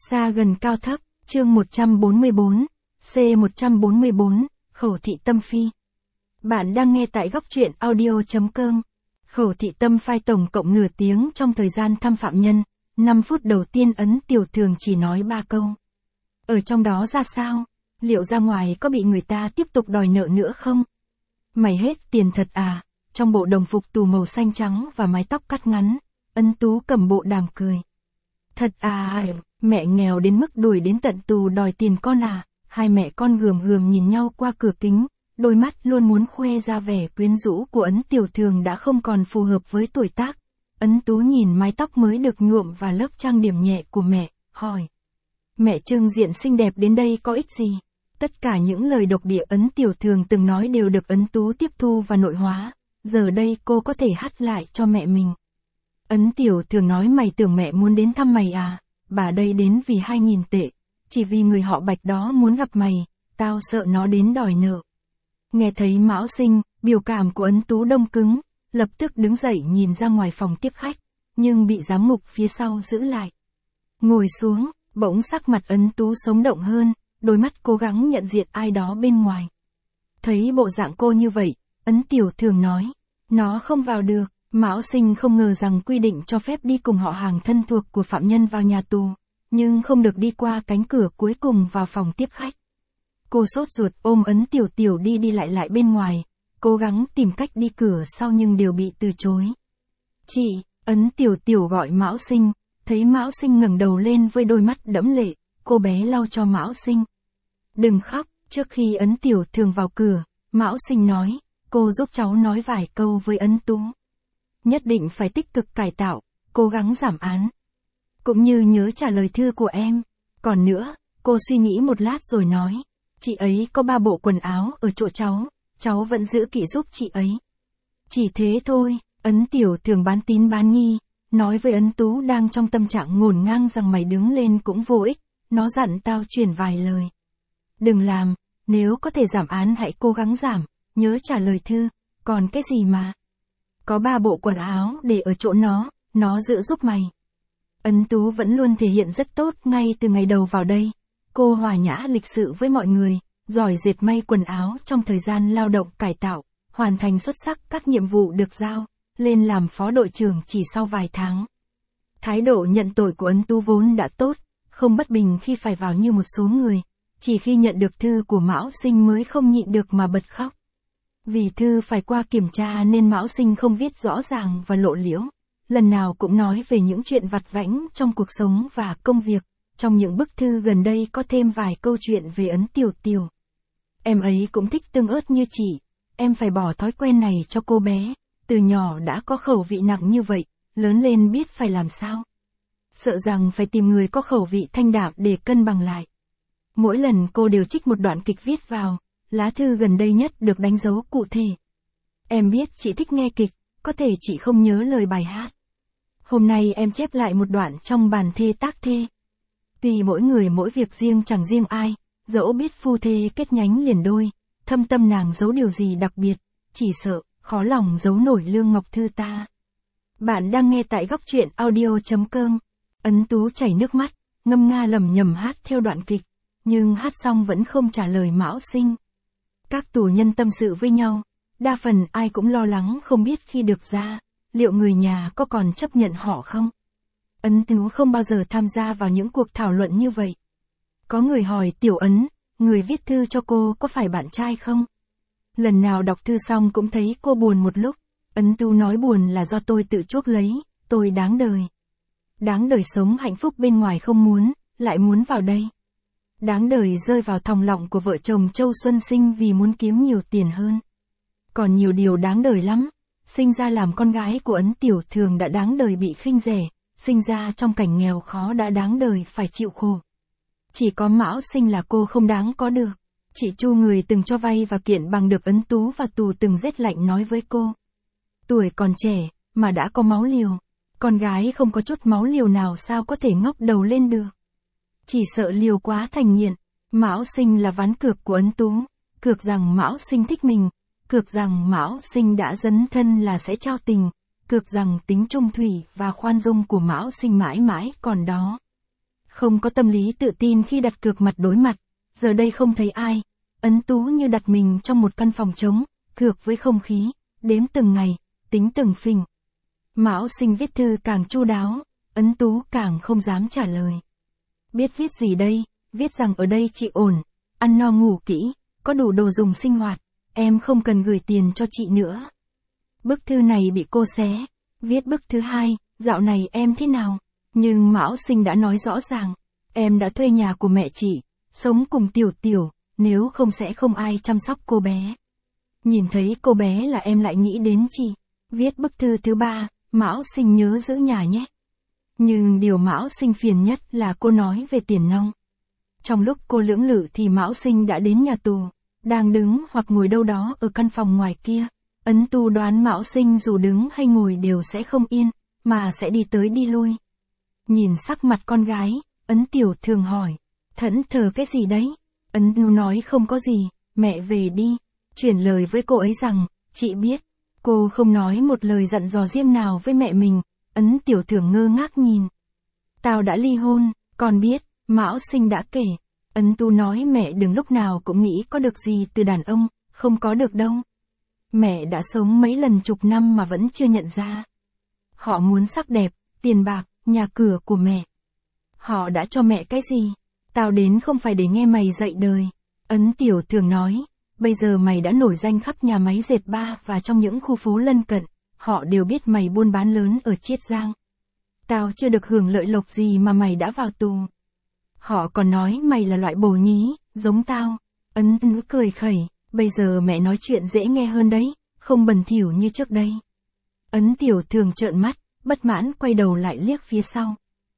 Xa gần cao thấp, chương 144, C144, Khẩu thị tâm phi. Bạn đang nghe tại góc truyện audio.com. Khẩu thị tâm phai tổng cộng nửa tiếng trong thời gian thăm phạm nhân, 5 phút đầu tiên Ấn Tiểu Thường chỉ nói 3 câu. Ở trong đó ra sao? Liệu ra ngoài có bị người ta tiếp tục đòi nợ nữa không? Mày hết tiền thật à? Trong bộ đồng phục tù màu xanh trắng và mái tóc cắt ngắn, Ân Tú cầm bộ đàm cười. Thật à, mẹ nghèo đến mức đuổi đến tận tù đòi tiền con à? Hai mẹ con gườm gườm nhìn nhau qua cửa kính, đôi mắt luôn muốn khoe ra vẻ quyến rũ của Ấn Tiểu Thường đã không còn phù hợp với tuổi tác. Ấn Tú nhìn mái tóc mới được nhuộm và lớp trang điểm nhẹ của mẹ, hỏi. Mẹ trưng diện xinh đẹp đến đây có ích gì? Tất cả những lời độc địa Ấn Tiểu Thường từng nói đều được Ấn Tú tiếp thu và nội hóa, giờ đây cô có thể hát lại cho mẹ mình. Ấn Tiểu Thường nói mày tưởng mẹ muốn đến thăm mày à? Bà đây đến vì 2.000 tệ, chỉ vì người họ Bạch đó muốn gặp mày, tao sợ nó đến đòi nợ. Nghe thấy Mão Sinh, biểu cảm của Ấn Tú đông cứng, lập tức đứng dậy nhìn ra ngoài phòng tiếp khách, nhưng bị giám mục phía sau giữ lại. Ngồi xuống, bỗng sắc mặt Ấn Tú sống động hơn, đôi mắt cố gắng nhận diện ai đó bên ngoài. Thấy bộ dạng cô như vậy, Ấn Tiểu Thường nói, nó không vào được. Mão Sinh không ngờ rằng quy định cho phép đi cùng họ hàng thân thuộc của phạm nhân vào nhà tù, nhưng không được đi qua cánh cửa cuối cùng vào phòng tiếp khách. Cô sốt ruột ôm Ấn Tiểu Tiểu đi lại bên ngoài, cố gắng tìm cách đi cửa sau nhưng đều bị từ chối. Chị, Ấn Tiểu Tiểu gọi Mão Sinh, thấy Mão Sinh ngẩng đầu lên với đôi mắt đẫm lệ, cô bé lau cho Mão Sinh. Đừng khóc, trước khi Ấn Tiểu Thường vào cửa, Mão Sinh nói, cô giúp cháu nói vài câu với Ấn Tú. Nhất định phải tích cực cải tạo, cố gắng giảm án. Cũng như nhớ trả lời thư của em. Còn nữa, cô suy nghĩ một lát rồi nói, chị ấy có 3 bộ quần áo ở chỗ cháu vẫn giữ kỹ giúp chị ấy. Chỉ thế thôi, Ấn Tiểu Thường bán tín bán nghi, nói với Ấn Tú đang trong tâm trạng ngổn ngang rằng mày đứng lên cũng vô ích, nó dặn tao truyền vài lời. Đừng làm, nếu có thể giảm án hãy cố gắng giảm, nhớ trả lời thư, còn cái gì mà. Có 3 bộ quần áo để ở chỗ nó giữ giúp mày. Ấn Tú vẫn luôn thể hiện rất tốt ngay từ ngày đầu vào đây. Cô hòa nhã lịch sự với mọi người, giỏi dệt may quần áo trong thời gian lao động cải tạo, hoàn thành xuất sắc các nhiệm vụ được giao, lên làm phó đội trưởng chỉ sau vài tháng. Thái độ nhận tội của Ấn Tú vốn đã tốt, không bất bình khi phải vào như một số người, chỉ khi nhận được thư của Mão Sinh mới không nhịn được mà bật khóc. Vì thư phải qua kiểm tra nên Mão Sinh không viết rõ ràng và lộ liễu, lần nào cũng nói về những chuyện vặt vãnh trong cuộc sống và công việc, trong những bức thư gần đây có thêm vài câu chuyện về Ấn Tiểu Tiểu. Em ấy cũng thích tương ớt như chị, em phải bỏ thói quen này cho cô bé, từ nhỏ đã có khẩu vị nặng như vậy, lớn lên biết phải làm sao. Sợ rằng phải tìm người có khẩu vị thanh đạm để cân bằng lại. Mỗi lần cô đều trích một đoạn kịch viết vào. Lá thư gần đây nhất được đánh dấu cụ thể. Em biết chị thích nghe kịch, có thể chị không nhớ lời bài hát. Hôm nay em chép lại một đoạn trong bản thê tác thê. Tùy mỗi người mỗi việc riêng chẳng riêng ai, dẫu biết phu thê kết nhánh liền đôi, thâm tâm nàng giấu điều gì đặc biệt, chỉ sợ, khó lòng giấu nổi Lương Ngọc Thư ta. Bạn đang nghe tại góc truyện audio.com. Ấn Tú chảy nước mắt, ngâm nga lẩm nhẩm hát theo đoạn kịch, nhưng hát xong vẫn không trả lời Mão Sinh. Các tù nhân tâm sự với nhau, đa phần ai cũng lo lắng không biết khi được ra, liệu người nhà có còn chấp nhận họ không? Ấn Tú không bao giờ tham gia vào những cuộc thảo luận như vậy. Có người hỏi Tiểu Ấn, người viết thư cho cô có phải bạn trai không? Lần nào đọc thư xong cũng thấy cô buồn một lúc, Ấn Tú nói buồn là do tôi tự chuốc lấy, tôi đáng đời. Đáng đời sống hạnh phúc bên ngoài không muốn, lại muốn vào đây. Đáng đời rơi vào thòng lọng của vợ chồng Châu Xuân Sinh vì muốn kiếm nhiều tiền hơn. Còn nhiều điều đáng đời lắm, sinh ra làm con gái của Ấn Tiểu Thường đã đáng đời bị khinh rẻ, sinh ra trong cảnh nghèo khó đã đáng đời phải chịu khổ. Chỉ có Mão Sinh là cô không đáng có được. Chị Chu người từng cho vay và kiện bằng được Ấn Tú và tù từng rét lạnh nói với cô. Tuổi còn trẻ, mà đã có máu liều. Con gái không có chút máu liều nào sao có thể ngóc đầu lên được. Chỉ sợ liều quá thành nghiện. Mão Sinh là ván cược của Ấn Tú, cược rằng Mão Sinh thích mình, cược rằng Mão Sinh đã dấn thân là sẽ trao tình, cược rằng tính trung thủy và khoan dung của Mão Sinh mãi mãi còn đó. Không có tâm lý tự tin khi đặt cược mặt đối mặt, giờ đây không thấy ai. Ấn Tú như đặt mình trong một căn phòng trống, cược với không khí, đếm từng ngày, tính từng phình. Mão Sinh viết thư càng chu đáo, Ấn Tú càng không dám trả lời. Biết viết gì đây, viết rằng ở đây chị ổn, ăn no ngủ kỹ, có đủ đồ dùng sinh hoạt, em không cần gửi tiền cho chị nữa. Bức thư này bị cô xé, viết bức thứ hai, dạo này em thế nào? Nhưng Mão Sinh đã nói rõ ràng, em đã thuê nhà của mẹ chị, sống cùng Tiểu Tiểu, nếu không sẽ không ai chăm sóc cô bé. Nhìn thấy cô bé là em lại nghĩ đến chị. Viết bức thư thứ ba, Mão Sinh nhớ giữ nhà nhé. Nhưng điều Mão Sinh phiền nhất là cô nói về tiền nong. Trong lúc cô lưỡng lự thì Mão Sinh đã đến nhà tù, đang đứng hoặc ngồi đâu đó ở căn phòng ngoài kia. Ấn Tú đoán Mão Sinh dù đứng hay ngồi đều sẽ không yên, mà sẽ đi tới đi lui. Nhìn sắc mặt con gái, Ấn Tiểu thường hỏi, thẫn thờ cái gì đấy? Ấn Tú nói không có gì, mẹ về đi. Chuyển lời với cô ấy rằng, chị biết. Cô không nói một lời dặn dò riêng nào với mẹ mình. Ấn Tiểu thường ngơ ngác nhìn. Tao đã ly hôn, con biết, Mão Sinh đã kể. Ấn Tú nói mẹ đừng lúc nào cũng nghĩ có được gì từ đàn ông, không có được đâu. Mẹ đã sống mấy lần chục năm mà vẫn chưa nhận ra. Họ muốn sắc đẹp, tiền bạc, nhà cửa của mẹ. Họ đã cho mẹ cái gì? Tao đến không phải để nghe mày dạy đời. Ấn Tiểu thường nói, bây giờ mày đã nổi danh khắp nhà máy dệt ba và trong những khu phố lân cận, họ đều biết mày buôn bán lớn ở Chiết Giang. Tao chưa được hưởng lợi lộc gì mà mày đã vào tù. Họ còn nói mày là loại bồ nhí, giống tao. Ấn Tú cười khẩy, bây giờ mẹ nói chuyện dễ nghe hơn đấy, không bẩn thỉu như trước đây. Ấn Tiểu thường trợn mắt, bất mãn quay đầu lại liếc phía sau.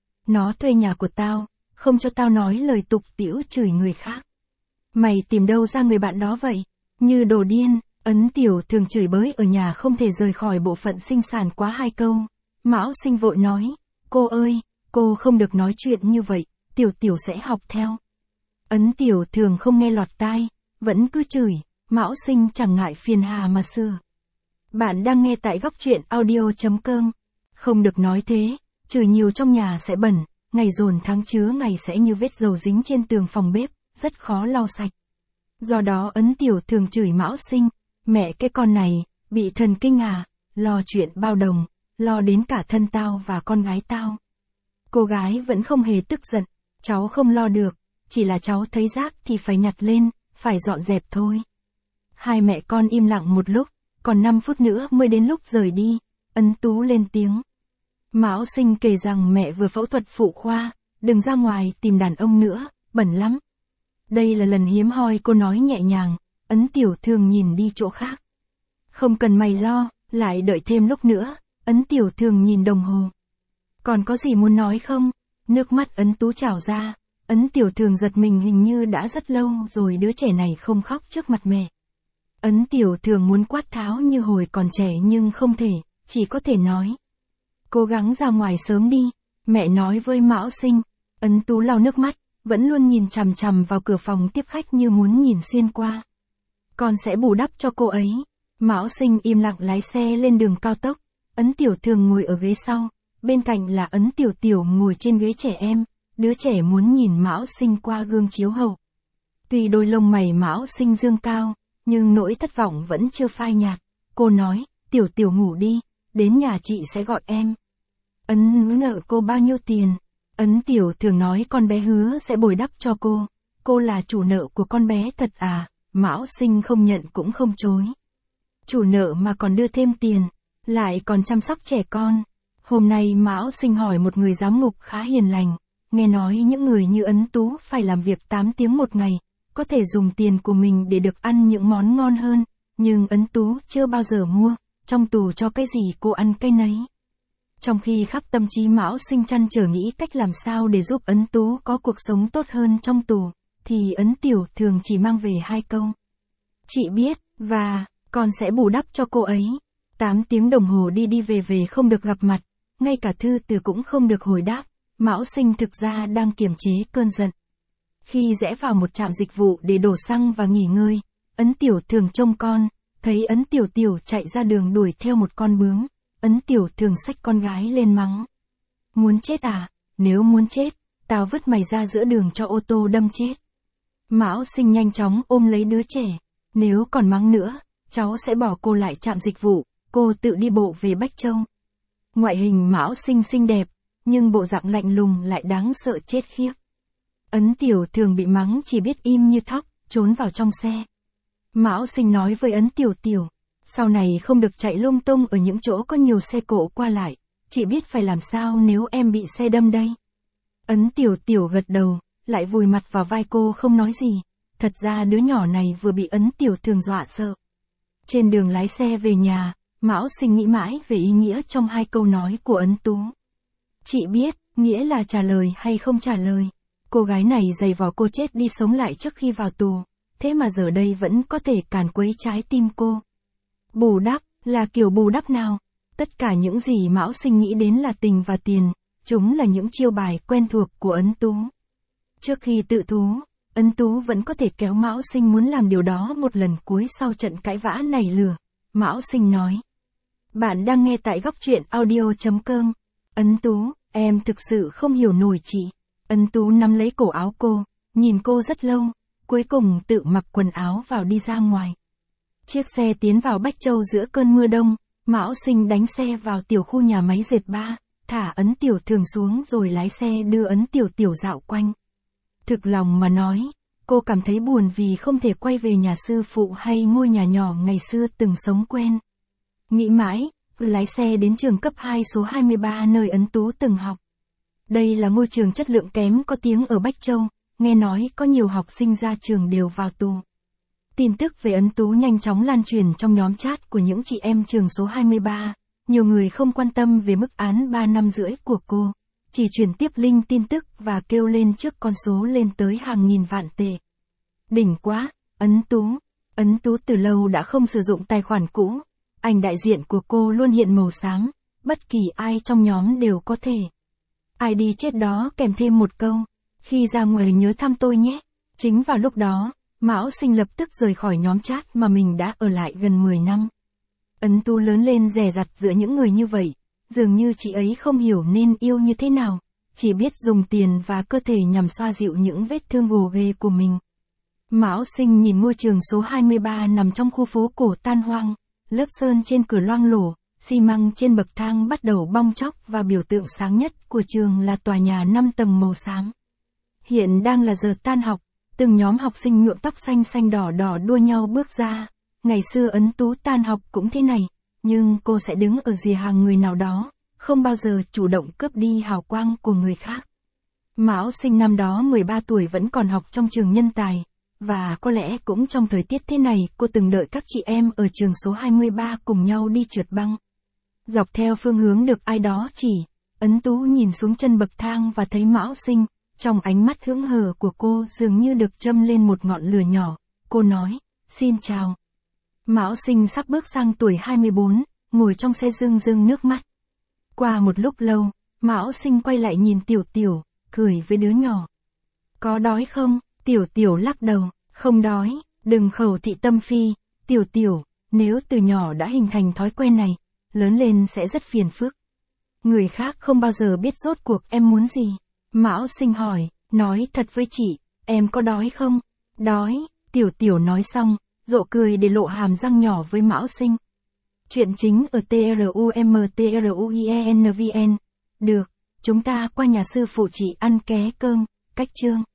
Nó thuê nhà của tao, không cho tao nói lời tục tĩu chửi người khác. Mày tìm đâu ra người bạn đó vậy? Như đồ điên, Ấn Tiểu thường chửi bới ở nhà không thể rời khỏi bộ phận sinh sản quá 2 câu. Mão Sinh vội nói, cô ơi, cô không được nói chuyện như vậy, Tiểu Tiểu sẽ học theo. Ấn Tiểu thường không nghe lọt tai, vẫn cứ chửi, Mão Sinh chẳng ngại phiền hà mà sửa. Bạn đang nghe tại góc truyện audio.com. Không được nói thế, chửi nhiều trong nhà sẽ bẩn, ngày dồn tháng chứa ngày sẽ như vết dầu dính trên tường phòng bếp, rất khó lau sạch. Do đó Ấn Tiểu thường chửi Mão Sinh, mẹ cái con này, bị thần kinh à, lo chuyện bao đồng, lo đến cả thân tao và con gái tao. Cô gái vẫn không hề tức giận, cháu không lo được, chỉ là cháu thấy rác thì phải nhặt lên, phải dọn dẹp thôi. Hai mẹ con im lặng một lúc, còn 5 phút nữa mới đến lúc rời đi, Ấn Tú lên tiếng. Mão Sinh kể rằng mẹ vừa phẫu thuật phụ khoa, đừng ra ngoài tìm đàn ông nữa, bẩn lắm. Đây là lần hiếm hoi cô nói nhẹ nhàng, Ấn Tiểu thường nhìn đi chỗ khác. Không cần mày lo, lại đợi thêm lúc nữa, Ấn Tiểu thường nhìn đồng hồ. Còn có gì muốn nói không? Nước mắt Ấn Tú trào ra, Ấn Tiểu thường giật mình hình như đã rất lâu rồi đứa trẻ này không khóc trước mặt mẹ. Ấn Tiểu thường muốn quát tháo như hồi còn trẻ nhưng không thể, chỉ có thể nói. Cố gắng ra ngoài sớm đi, mẹ nói với Mão Sinh. Ấn Tú lau nước mắt, vẫn luôn nhìn chằm chằm vào cửa phòng tiếp khách như muốn nhìn xuyên qua. Con sẽ bù đắp cho cô ấy. Mão Sinh im lặng lái xe lên đường cao tốc. Ấn Tiểu thường ngồi ở ghế sau, bên cạnh là Ấn Tiểu Tiểu ngồi trên ghế trẻ em. Đứa trẻ muốn nhìn Mão Sinh qua gương chiếu hậu. Tuy đôi lông mày Mão Sinh dương cao, nhưng nỗi thất vọng vẫn chưa phai nhạt. Cô nói, Tiểu Tiểu ngủ đi, đến nhà chị sẽ gọi em. Ấn nợ cô bao nhiêu tiền? Ấn Tiểu thường nói con bé hứa sẽ bồi đắp cho cô. Cô là chủ nợ của con bé thật à? Mão Sinh không nhận cũng không chối. Chủ nợ mà còn đưa thêm tiền, lại còn chăm sóc trẻ con. Hôm nay Mão Sinh hỏi một người giám mục khá hiền lành. Nghe nói những người như Ấn Tú phải làm việc 8 tiếng một ngày, có thể dùng tiền của mình để được ăn những món ngon hơn. Nhưng Ấn Tú chưa bao giờ mua, trong tù cho cái gì cô ăn cái nấy. Trong khi khắp tâm trí Mão Sinh trăn trở nghĩ cách làm sao để giúp Ấn Tú có cuộc sống tốt hơn trong tù, thì Ấn Tiểu thường chỉ mang về 2 câu. Chị biết, và, con sẽ bù đắp cho cô ấy. 8 tiếng đồng hồ đi đi về về không được gặp mặt, ngay cả thư từ cũng không được hồi đáp. Mão Sinh thực ra đang kiềm chế cơn giận. Khi rẽ vào một trạm dịch vụ để đổ xăng và nghỉ ngơi, Ấn Tiểu thường trông con, thấy Ấn Tiểu Tiểu chạy ra đường đuổi theo một con bướm. Ấn Tiểu thường xách con gái lên mắng. Muốn chết à? Nếu muốn chết, tao vứt mày ra giữa đường cho ô tô đâm chết. Mão Sinh nhanh chóng ôm lấy đứa trẻ. Nếu còn mắng nữa, cháu sẽ bỏ cô lại trạm dịch vụ, cô tự đi bộ về Bách Châu. Ngoại hình Mão Sinh xinh đẹp, nhưng bộ dạng lạnh lùng lại đáng sợ chết khiếp. Ấn Tiểu thường bị mắng chỉ biết im như thóc, trốn vào trong xe. Mão Sinh nói với Ấn Tiểu Tiểu, sau này không được chạy lung tung ở những chỗ có nhiều xe cộ qua lại, chị biết phải làm sao nếu em bị xe đâm đây. Ấn Tiểu Tiểu gật đầu, lại vùi mặt vào vai cô không nói gì. Thật ra đứa nhỏ này vừa bị Ấn Tiểu thường dọa sợ. Trên đường lái xe về nhà, Mão Sinh nghĩ mãi về ý nghĩa trong hai câu nói của Ấn Tú. Chị biết, nghĩa là trả lời hay không trả lời. Cô gái này giày vò cô chết đi sống lại trước khi vào tù, thế mà giờ đây vẫn có thể càn quấy trái tim cô. Bù đắp, là kiểu bù đắp nào? Tất cả những gì Mão Sinh nghĩ đến là tình và tiền, chúng là những chiêu bài quen thuộc của Ấn Tú. Trước khi tự thú, Ấn Tú vẫn có thể kéo Mão Sinh muốn làm điều đó một lần cuối sau trận cãi vã nảy lửa. Mão Sinh nói. Bạn đang nghe tại góc truyện audio.com. Ấn Tú, em thực sự không hiểu nổi chị. Ấn Tú nắm lấy cổ áo cô, nhìn cô rất lâu, cuối cùng tự mặc quần áo vào đi ra ngoài. Chiếc xe tiến vào Bách Châu giữa cơn mưa đông, Mão Sinh đánh xe vào tiểu khu nhà máy dệt ba, thả Ấn Tiểu Thường xuống rồi lái xe đưa Ấn Tiểu Tiểu dạo quanh. Thực lòng mà nói, cô cảm thấy buồn vì không thể quay về nhà sư phụ hay ngôi nhà nhỏ ngày xưa từng sống quen. Nghĩ mãi, lái xe đến trường cấp 2 số 23 nơi Ấn Tú từng học. Đây là ngôi trường chất lượng kém có tiếng ở Bách Châu, nghe nói có nhiều học sinh ra trường đều vào tù. Tin tức về Ấn Tú nhanh chóng lan truyền trong nhóm chat của những chị em trường số 23, nhiều người không quan tâm về mức án 3 năm rưỡi của cô, chỉ chuyển tiếp link tin tức và kêu lên trước con số lên tới hàng nghìn vạn tệ. Đỉnh quá, Ấn Tú từ lâu đã không sử dụng tài khoản cũ, ảnh đại diện của cô luôn hiện màu sáng, bất kỳ ai trong nhóm đều có thể. ID chết đó kèm thêm một câu, khi ra ngoài nhớ thăm tôi nhé. Chính vào lúc đó, Mão Sinh lập tức rời khỏi nhóm chat mà mình đã ở lại gần 10 năm. Ấn Tú lớn lên dè dặt giữa những người như vậy, dường như chị ấy không hiểu nên yêu như thế nào, chỉ biết dùng tiền và cơ thể nhằm xoa dịu những vết thương gồ ghề của mình. Mão Sinh nhìn ngôi trường số 23 nằm trong khu phố cổ tan hoang, lớp sơn trên cửa loang lổ, xi măng trên bậc thang bắt đầu bong tróc và biểu tượng sáng nhất của trường là tòa nhà 5 tầng màu xám. Hiện đang là giờ tan học, từng nhóm học sinh nhuộm tóc xanh xanh đỏ đỏ đua nhau bước ra. Ngày xưa Ấn Tú tan học cũng thế này, nhưng cô sẽ đứng ở rìa hàng người nào đó, không bao giờ chủ động cướp đi hào quang của người khác. Mão Sinh năm đó 13 tuổi vẫn còn học trong trường nhân tài, và có lẽ cũng trong thời tiết thế này cô từng đợi các chị em ở trường số 23 cùng nhau đi trượt băng. Dọc theo phương hướng được ai đó chỉ, Ấn Tú nhìn xuống chân bậc thang và thấy Mão Sinh, trong ánh mắt hững hờ của cô dường như được châm lên một ngọn lửa nhỏ. Cô nói, xin chào. Mão Sinh sắp bước sang tuổi 24, ngồi trong xe rưng rưng nước mắt. Qua một lúc lâu, Mão Sinh quay lại nhìn Tiểu Tiểu, cười với đứa nhỏ. Có đói không? Tiểu Tiểu lắc đầu, không đói, đừng khẩu thị tâm phi. Tiểu Tiểu, nếu từ nhỏ đã hình thành thói quen này, lớn lên sẽ rất phiền phức. Người khác không bao giờ biết rốt cuộc em muốn gì. Mão Sinh hỏi, nói thật với chị, em có đói không? Đói, Tiểu Tiểu nói xong, rộ cười để lộ hàm răng nhỏ với Mão Sinh. Chuyện chính ở TRUMTRUIENVN. Được, chúng ta qua nhà sư phụ chị ăn ké cơm, cách chương.